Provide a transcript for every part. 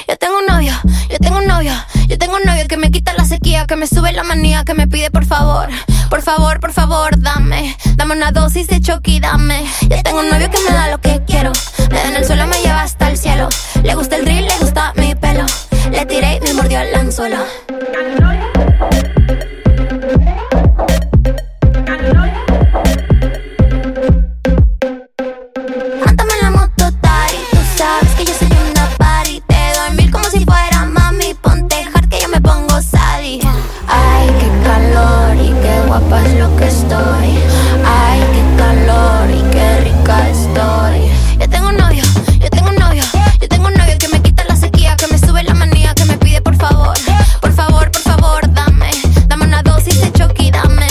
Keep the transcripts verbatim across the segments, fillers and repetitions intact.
Yo tengo un novio, yo tengo un novio, yo tengo un novio que me quita la sequía, que me sube la manía, que me pide por favor, por favor, por favor, dame, dame una dosis de Chucky, dame. Yo tengo un novio que me da lo que quiero, me da en el suelo, me lleva hasta el cielo. Le gusta el drill, le gusta mi pelo, le tiré y me mordió el anzuelo. Mántame la moto, Tari, tú sabes que yo soy una party. Te doy mil como si fuera mami, ponte hard que yo me pongo sadi. Ay, qué calor y qué guapa es lo que estoy. Ay, qué calor y qué rica estoy. Yo tengo un novio, yo tengo un novio, yo tengo un novio que me quita la sequía, que me sube la manía, que me pide por favor, por favor, por favor, dame, dame una dosis de Chucky, dame.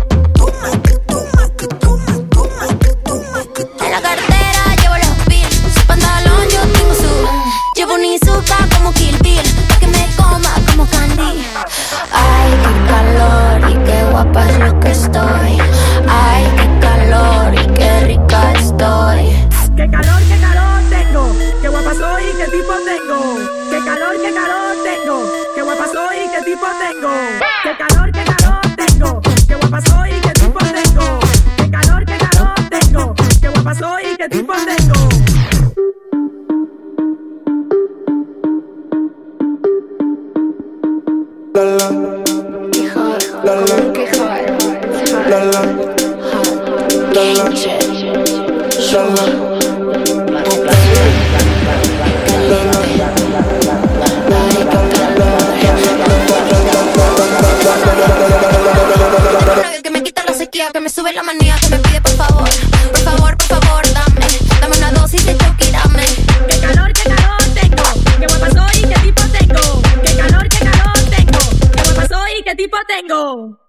En la cartera llevo los bills, su pantalón yo tengo su. Llevo un Izuka como Kill Bill, pa' que me coma como Candy. Ay, qué calor y qué guapa es lo que estoy. Ay, qué calor y qué rica estoy. Qué calor, qué calor tengo, qué guapa soy y qué tipo tengo. Qué calor, qué calor tengo, qué guapa soy y qué tipo tengo. Qué calor, qué calor tengo, qué guapa soy y qué tipo tengo. Qué calor, qué calor tengo, qué guapa soy y qué tipo tengo. La la, la la, la la, la la, la la. Que me quita la sequía, que me sube la manía, que me pide por favor, por favor, por favor, dame, dame una dosis de Chucky, dame. Qué calor, qué calor tengo, qué guapa soy y qué tipo tengo. Qué calor, qué calor tengo, qué guapa soy y qué tipo tengo.